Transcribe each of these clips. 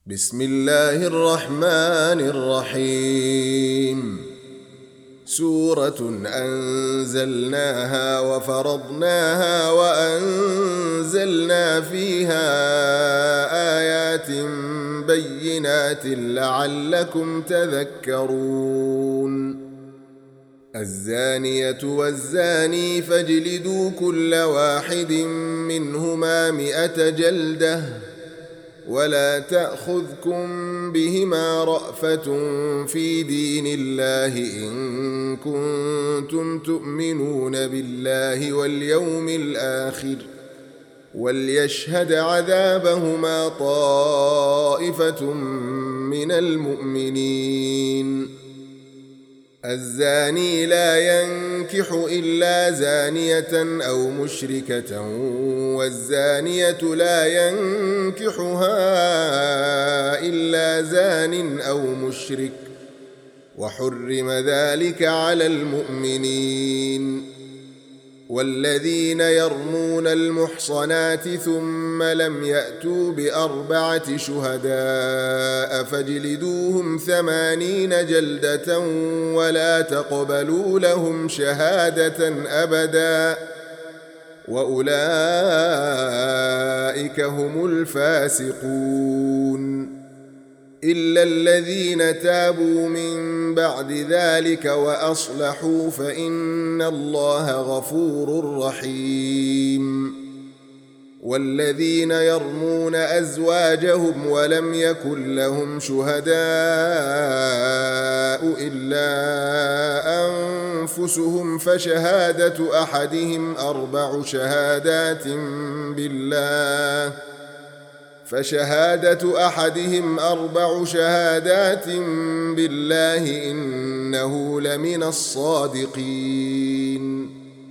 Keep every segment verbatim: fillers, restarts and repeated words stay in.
بسم الله الرحمن الرحيم. سورة أنزلناها وفرضناها وأنزلنا فيها آيات بينات لعلكم تذكرون. الزانية والزاني فاجلدوا كل واحد منهما مئة جلدة ولا تأخذكم بهما رأفة في دين الله إن كنتم تؤمنون بالله واليوم الآخر وليشهد عذابهما طائفة من المؤمنين. الزاني لا ينكح إلا زانية أو مشركة والزانية لا ينكحها إلا زان أو مشرك وحرم ذلك على المؤمنين. والذين يرمون المحصنات ثم لم يأتوا بأربعة شهداء فاجلدوهم ثمانين جلدة ولا تقبلوا لهم شهادة أبدا وأولئك هم الفاسقون. إلا الذين تابوا من بعد ذلك وأصلحوا فإن الله غفور رحيم. والذين يرمون أزواجهم ولم يكن لهم شهداء إلا أنفسهم فشهادة أحدهم أربع شهادات بالله فشهادة أحدهم أربع شهادات بالله إنه لمن الصادقين.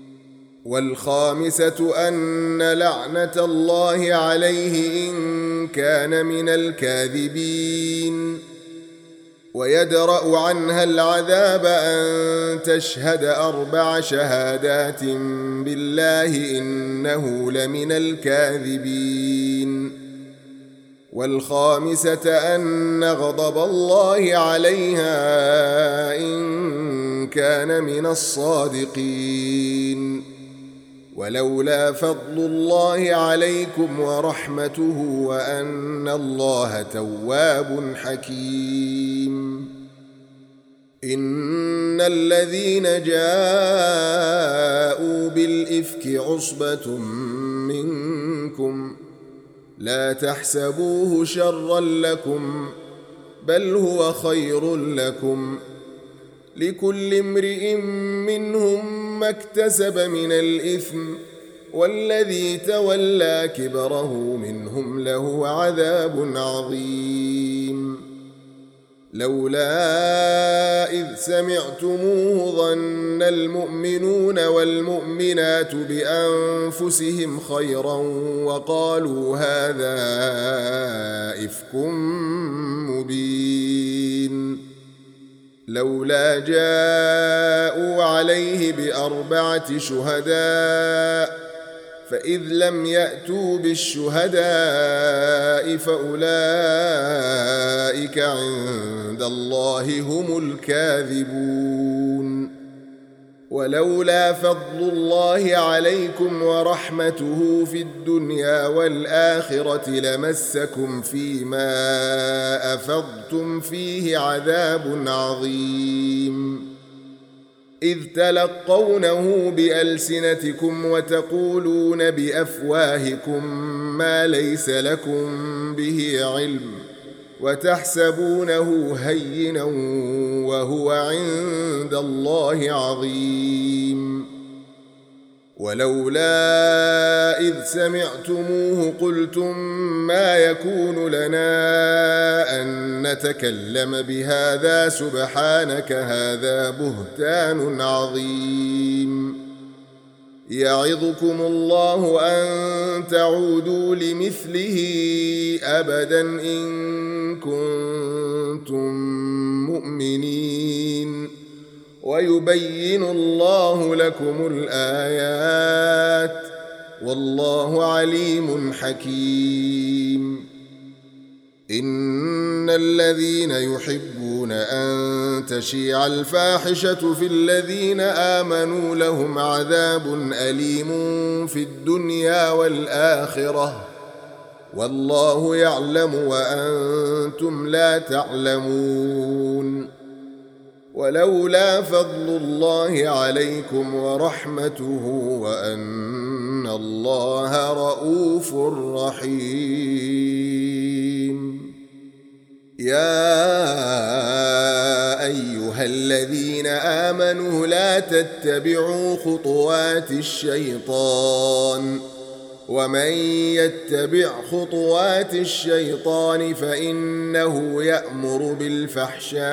والخامسة أن لعنة الله عليه إن كان من الكاذبين. ويدرأ عنها العذاب أن تشهد أربع شهادات بالله إنه لمن الكاذبين. والخامسة أن غضب الله عليها إن كان من الصادقين. ولولا فضل الله عليكم ورحمته وأن الله تواب حكيم. إن الذين جاءوا بالإفك عصبة منكم لا تحسبوه شرا لكم بل هو خير لكم لكل امرئ منهم ما اكتسب من الإثم والذي تولى كبره منهم له عذاب عظيم. لولا إذ سمعتموه ظن المؤمنون والمؤمنات بأنفسهم خيرا وقالوا هذا إفك مبين. لولا جاءوا عليه بأربعة شهداء فإذ لم يأتوا بالشهداء فأولئك عند الله هم الكاذبون. ولولا فضل الله عليكم ورحمته في الدنيا والآخرة لمسكم فيما أفضتم فيه عذاب عظيم. إذ تلقونه بألسنتكم وتقولون بأفواهكم ما ليس لكم به علم وتحسبونه هينا وهو عند الله عظيم. ولولا إذ سمعتموه قلتم ما يكون لنا أن نتكلم بهذا سبحانك هذا بهتان عظيم. يعظكم الله أن تعودوا لمثله أبدا إن كنتم مؤمنين ويبين الله لكم الآيات والله عليم حكيم. إن الذين يحبون أن تشيع الفاحشة في الذين آمنوا لهم عذاب أليم في الدنيا والآخرة والله يعلم وأنتم لا تعلمون. ولولا فضل الله عليكم ورحمته وأن الله رؤوف رحيم. يا أيها الذين آمنوا لا تتبعوا خطوات الشيطان ومن يتبع خطوات الشيطان فإنه يأمر بالفحشاء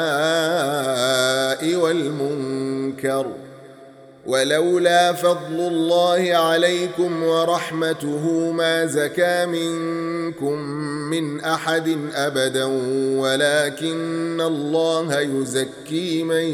والمنكر ولولا فضل الله عليكم ورحمته ما زكى منكم من أحد أبدا ولكن الله يزكي من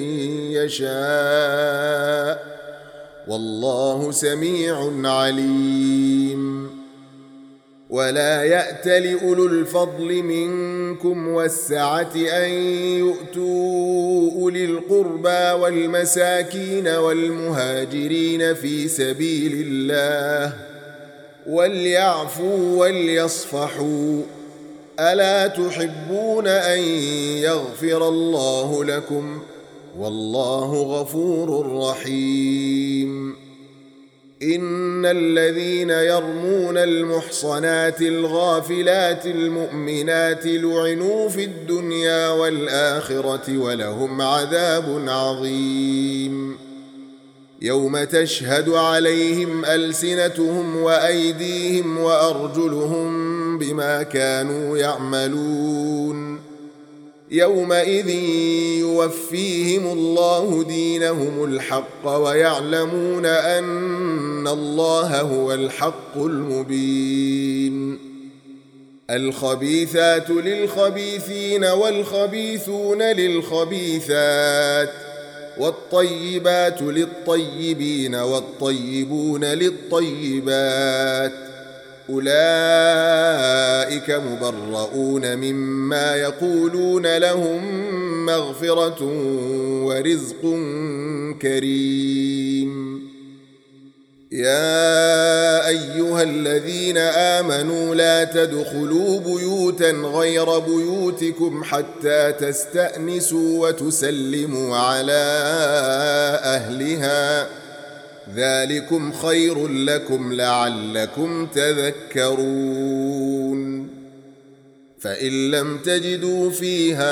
يشاء والله سميع عليم. ولا يأتل أولو الفضل منكم والسعة أن يؤتوا أولي القربى والمساكين والمهاجرين في سبيل الله وليعفوا وليصفحوا ألا تحبون أن يغفر الله لكم والله غفور رحيم. إن الذين يرمون المحصنات الغافلات المؤمنات لعنوا في الدنيا والآخرة ولهم عذاب عظيم. يوم تشهد عليهم ألسنتهم وأيديهم وأرجلهم بما كانوا يعملون يومئذ يوفيهم الله دينهم الحق ويعلمون أن الله هو الحق المبين. الخبيثات للخبيثين والخبيثون للخبيثات والطيبات للطيبين والطيبون للطيبات أولئك مبرؤون مما يقولون لهم مغفرة ورزق كريم. يا أيها الذين آمنوا لا تدخلوا بيوتا غير بيوتكم حتى تستأنسوا وتسلموا على أهلها ذلكم خير لكم لعلكم تذكرون. فإن لم تجدوا فيها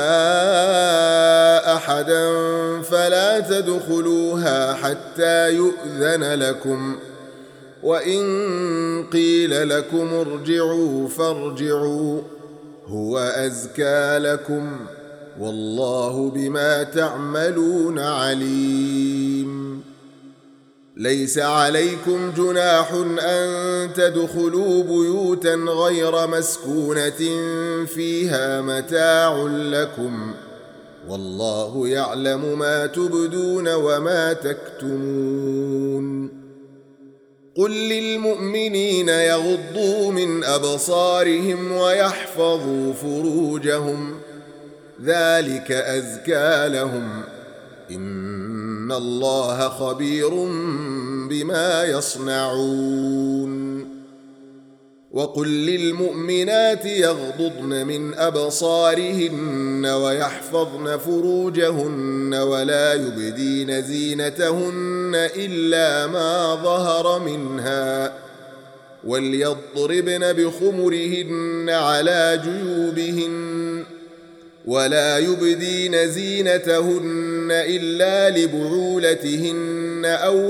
أحدا فلا تدخلوها حتى يؤذن لكم وإن قيل لكم ارجعوا فارجعوا هو أزكى لكم والله بما تعملون عليم. ليس عليكم جناح أن تدخلوا بيوتا غير مسكونة فيها متاع لكم والله يعلم ما تبدون وما تكتمون. قل للمؤمنين يغضوا من أبصارهم ويحفظوا فروجهم ذلك أزكى لهم إن الله خبير بما يصنعون. وقل للمؤمنات يغضضن من أبصارهن ويحفظن فروجهن ولا يبدين زينتهن إلا ما ظهر منها وليضربن بخمرهن على جيوبهن ولا يبدين زينتهن إلا لبعولتهن أو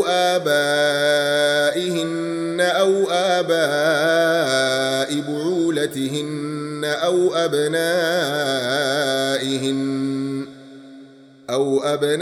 آبائهن أو آباء بعولتهن أو أبنائهن أو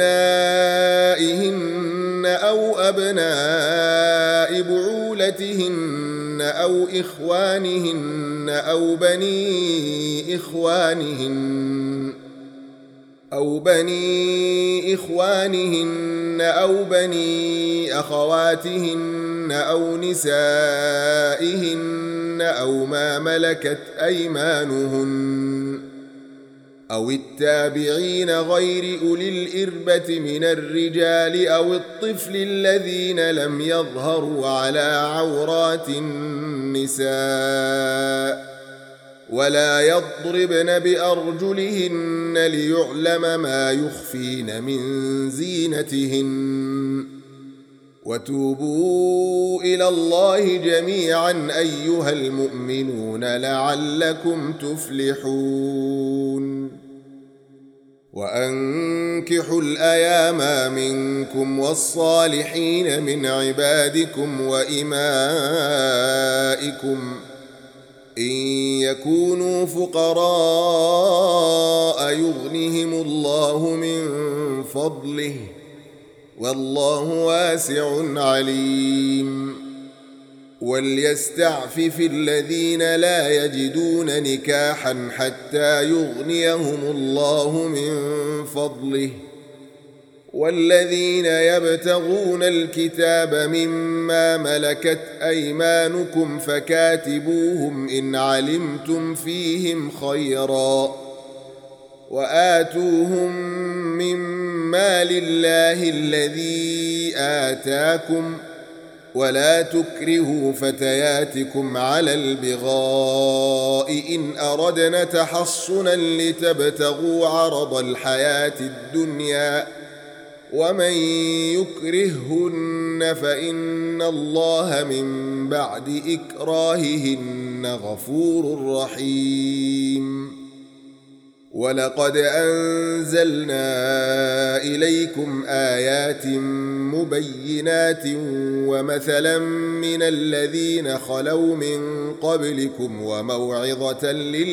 أبنائهن أو أبناء بعولتهن أو إخوانهن أو بني إخوانهن أو بني إخوانهن أو بني أخواتهن أو نسائهن أو ما ملكت أيمانهن أو التابعين غير أولي الإربة من الرجال أو الطفل الذين لم يظهروا على عورات النساء ولا يضربن بأرجلهن ليعلم ما يخفين من زينتهن وتوبوا إلى الله جميعا أيها المؤمنون لعلكم تفلحون وأنكحوا الأيام منكم والصالحين من عبادكم وإمائكم إن يكونوا فقراء يغنهم الله من فضله والله واسع عليم وليستعفف الذين لا يجدون نكاحا حتى يغنيهم الله من فضله والذين يبتغون الكتاب مما ملكت أيمانكم فكاتبوهم إن علمتم فيهم خيرا وآتوهم مما لله الذي آتاكم ولا تكرهوا فتياتكم على البغاء إن أردنا تحصنا لتبتغوا عرض الحياة الدنيا ومن يكرههن فإن الله من بعد إكراههن غفور رحيم ولقد أنزلنا إليكم آيات مبينات ومثلا من الذين خلوا من قبلكم وموعظة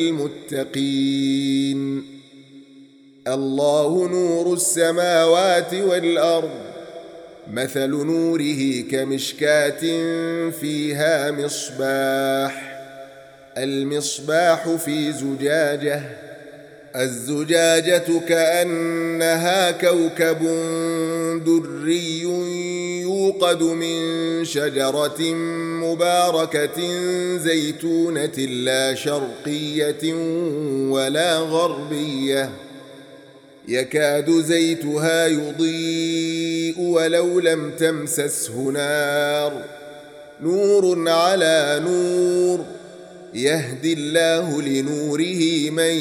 للمتقين الله نور السماوات والأرض مثل نوره كمشكاة فيها مصباح المصباح في زجاجة الزجاجة كأنها كوكب دري يوقد من شجرة مباركة زيتونة لا شرقية ولا غربية يكاد زيتها يضيء ولو لم تمسسه نار نور على نور يهدي الله لنوره من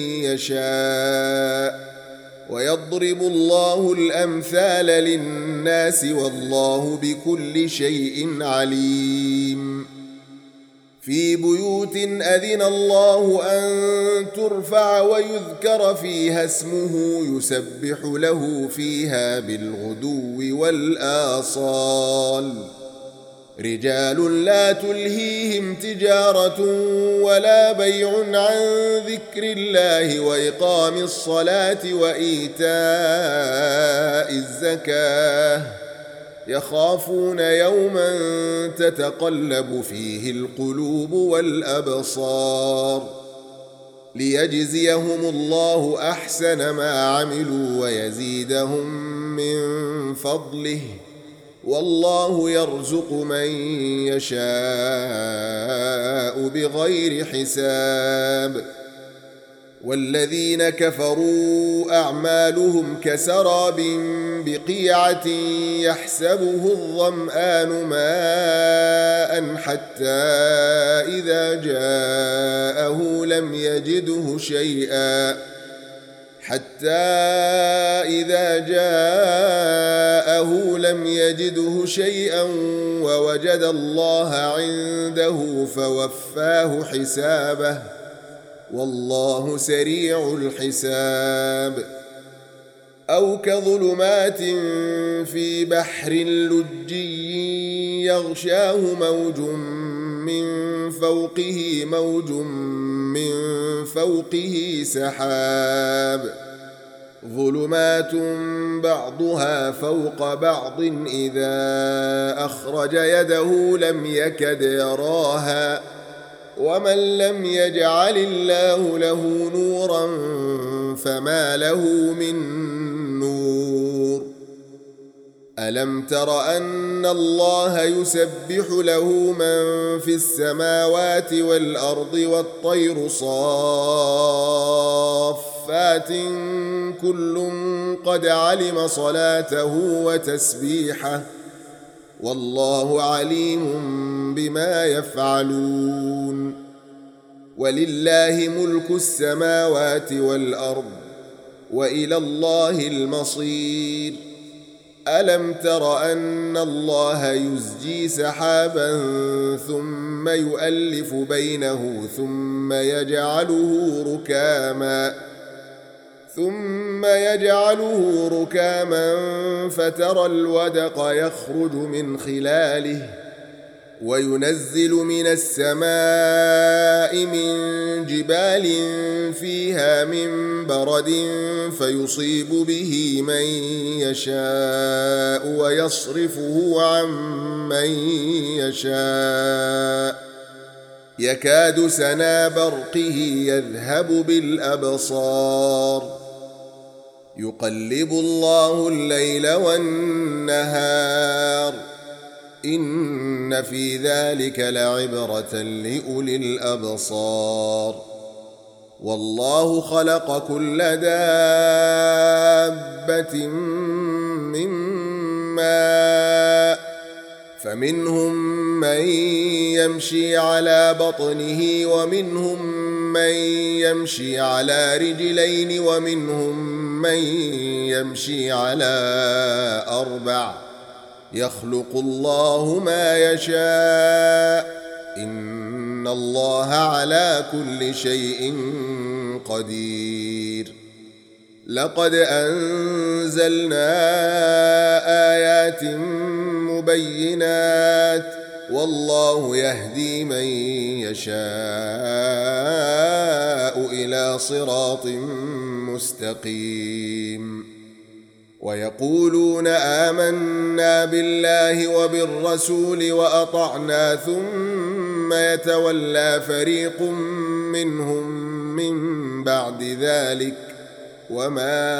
يشاء ويضرب الله الأمثال للناس والله بكل شيء عليم في بيوت أذن الله أن ترفع ويذكر فيها اسمه يسبح له فيها بالغدو والآصال رجال لا تلهيهم تجارة ولا بيع عن ذكر الله وإقام الصلاة وإيتاء الزكاة يخافون يوما تتقلب فيه القلوب والأبصار ليجزيهم الله أحسن ما عملوا ويزيدهم من فضله والله يرزق من يشاء بغير حساب والذين كفروا أعمالهم كسراب بقيعة يحسبه الظمآن ماء حتى إذا جاءه لم يجده شيئا حتى إذا جاءه لم يجده شيئا ووجد الله عنده فوفاه حسابه والله سريع الحساب أو كظلمات في بحر لجي يغشاه موج من فوقه موج من فوقه سحاب ظلمات بعضها فوق بعض إذا أخرج يده لم يكد يراها ومن لم يجعل الله له نورا فما له من نور ألم تر أن الله يسبح له من في السماوات والأرض والطير صافات كل قد علم صلاته وتسبيحه والله عليم بما يفعلون ولله ملك السماوات والأرض وإلى الله المصير ألم تر أن الله يزجي سحابا ثم يؤلف بينه ثم يجعله ركاما ثم يجعله ركاما فترى الودق يخرج من خلاله وينزل من السماء من جبال فيها من برد فيصيب به من يشاء ويصرفه عن من يشاء يكاد سنا برقه يذهب بالأبصار يقلب الله الليل والنهار إن في ذلك لعبرة لأولي الأبصار والله خلق كل دابة من ماء فمنهم من يمشي على بطنه ومنهم من يمشي على رجلين ومنهم من يمشي على أربع يخلق الله ما يشاء إن الله على كل شيء قدير لقد أنزلنا آيات مبينات والله يهدي من يشاء إلى صراط مستقيم ويقولون آمنا بالله وبالرسول وأطعنا ثم يتولى فريق منهم من بعد ذلك وما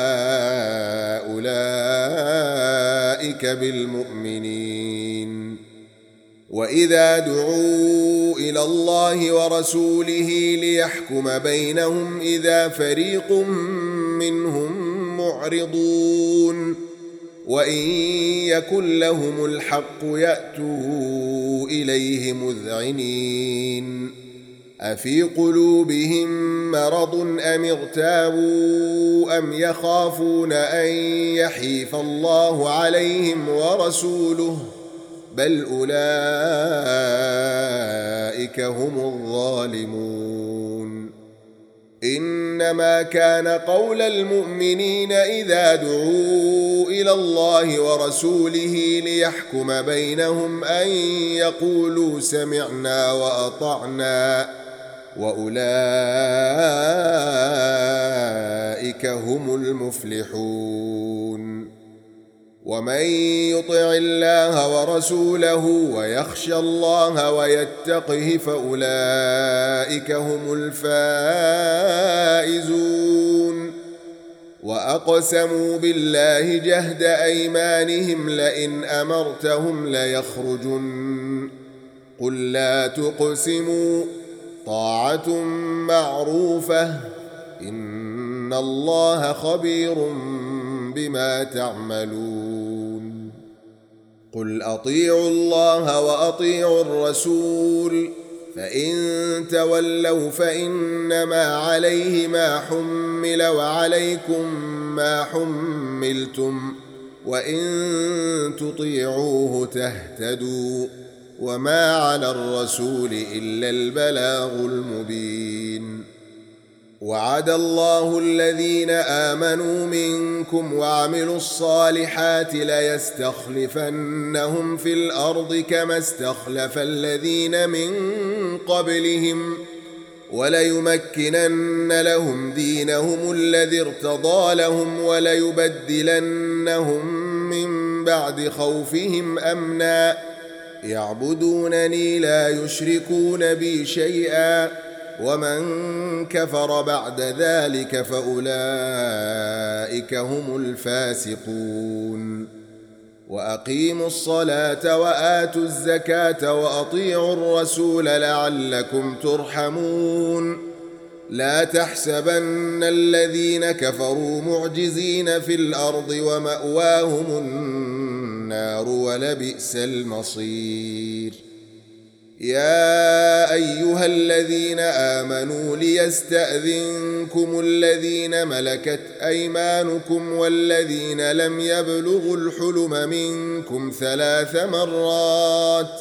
أولئك بالمؤمنين وإذا دعوا إلى الله ورسوله ليحكم بينهم إذا فريق منهم معرضون وإن يكن لهم الحق يأتوا إليه مذعنين أفي قلوبهم مرض أم اغتابوا أم يخافون أن يحيف الله عليهم ورسوله بل أولئك هم الظالمون إنما كان قول المؤمنين إذا دعوا إلى الله ورسوله ليحكم بينهم أن يقولوا سمعنا وأطعنا وأولئك هم المفلحون ومن يطع الله ورسوله ويخشى الله ويتقه فأولئك هم الفائزون وأقسموا بالله جهد أيمانهم لئن أمرتهم ليخرجن قل لا تقسموا طاعة معروفة إن الله خبير بما تعملون قل أطيعوا الله وأطيعوا الرسول فإن تولوا فإنما عليه ما حمل وعليكم ما حملتم وإن تطيعوه تهتدوا وما على الرسول إلا البلاغ المبين وعد الله الذين آمنوا منكم وعملوا الصالحات ليستخلفنهم في الأرض كما استخلف الذين من قبلهم وليمكنن لهم دينهم الذي ارتضى لهم وليبدلنهم من بعد خوفهم أمنا يعبدونني لا يشركون بي شيئا ومن كفر بعد ذلك فأولئك هم الفاسقون وأقيموا الصلاة وآتوا الزكاة وأطيعوا الرسول لعلكم ترحمون لا تحسبن الذين كفروا معجزين في الأرض ومأواهم النار ولبئس المصير يا أيها الذين آمنوا ليستأذنكم الذين ملكت أيمانكم والذين لم يبلغوا الحلم منكم ثلاث مرات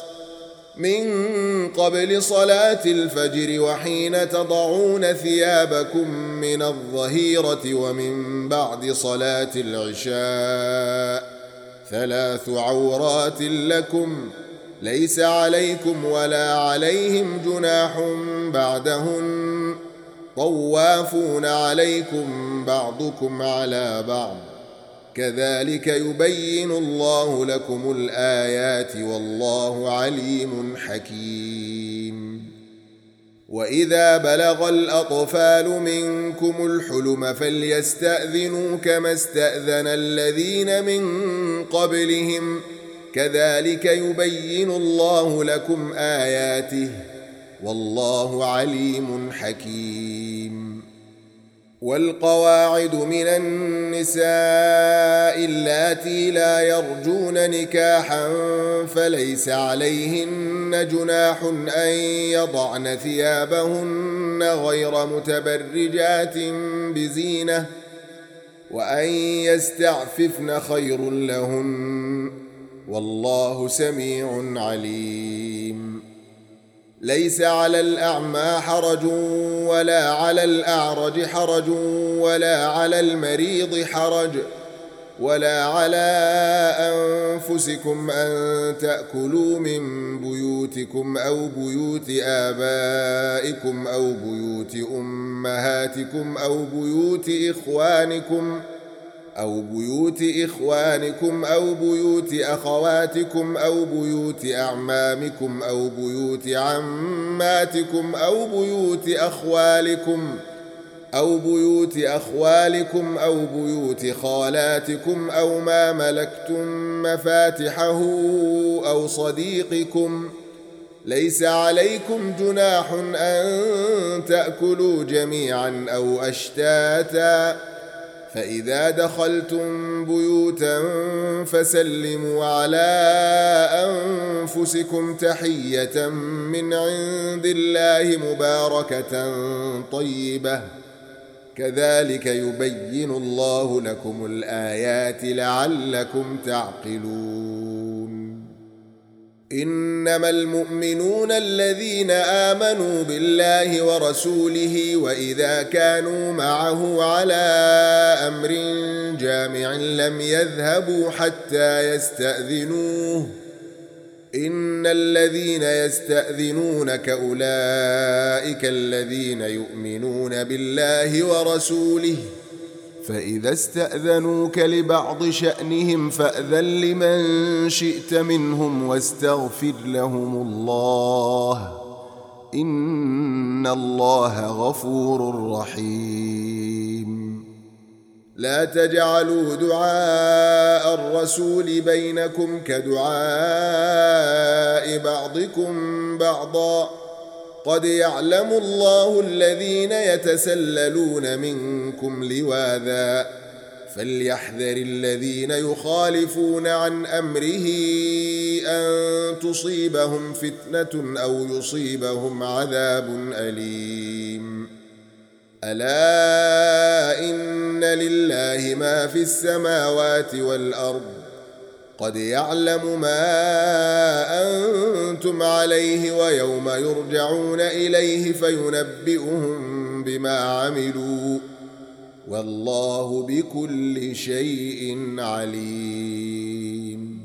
من قبل صلاة الفجر وحين تضعون ثيابكم من الظهيرة ومن بعد صلاة العشاء ثلاث عورات لكم ليس عليكم ولا عليهم جناح بعدهن طوافون عليكم بعضكم على بعض كذلك يبين الله لكم الآيات والله عليم حكيم وإذا بلغ الأطفال منكم الحلم فليستأذنوا كما استأذن الذين من قبلهم كذلك يبين الله لكم آياته والله عليم حكيم والقواعد من النساء اللاتي لا يرجون نكاحا فليس عليهن جناح أن يضعن ثيابهن غير متبرجات بزينة وأن يستعففن خير لهن والله سميع عليم ليس على الأعمى حرج ولا على الأعرج حرج ولا على المريض حرج ولا على أنفسكم أن تأكلوا من بيوتكم أو بيوت آبائكم أو بيوت أمهاتكم أو بيوت إخوانكم أو بيوت إخوانكم أو بيوت أخواتكم أو بيوت أعمامكم أو بيوت عماتكم أو بيوت أخوالكم أو بيوت أخوالكم أو بيوت خالاتكم أو ما ملكتم مفاتحه أو صديقكم ليس عليكم جناح أن تأكلوا جميعا أو أشتاتا فإذا دخلتم بيوتا فسلموا على أنفسكم تحية من عند الله مباركة طيبة كذلك يبين الله لكم الآيات لعلكم تعقلون إنما المؤمنون الذين آمنوا بالله ورسوله وإذا كانوا معه على أمر جامع لم يذهبوا حتى يستأذنوه إن الذين يستأذنونك أولئك الذين يؤمنون بالله ورسوله فإذا استأذنوك لبعض شأنهم فأذن لمن شئت منهم واستغفر لهم الله إن الله غفور رحيم لا تجعلوا دعاء الرسول بينكم كدعاء بعضكم بعضا قد يعلم الله الذين يتسللون منكم لواذا فليحذر الذين يخالفون عن أمره أن تصيبهم فتنة أو يصيبهم عذاب أليم ألا إن لله ما في السماوات والأرض قد يعلم ما أنتم عليه ويوم يرجعون إليه فينبئهم بما عملوا والله بكل شيء عليم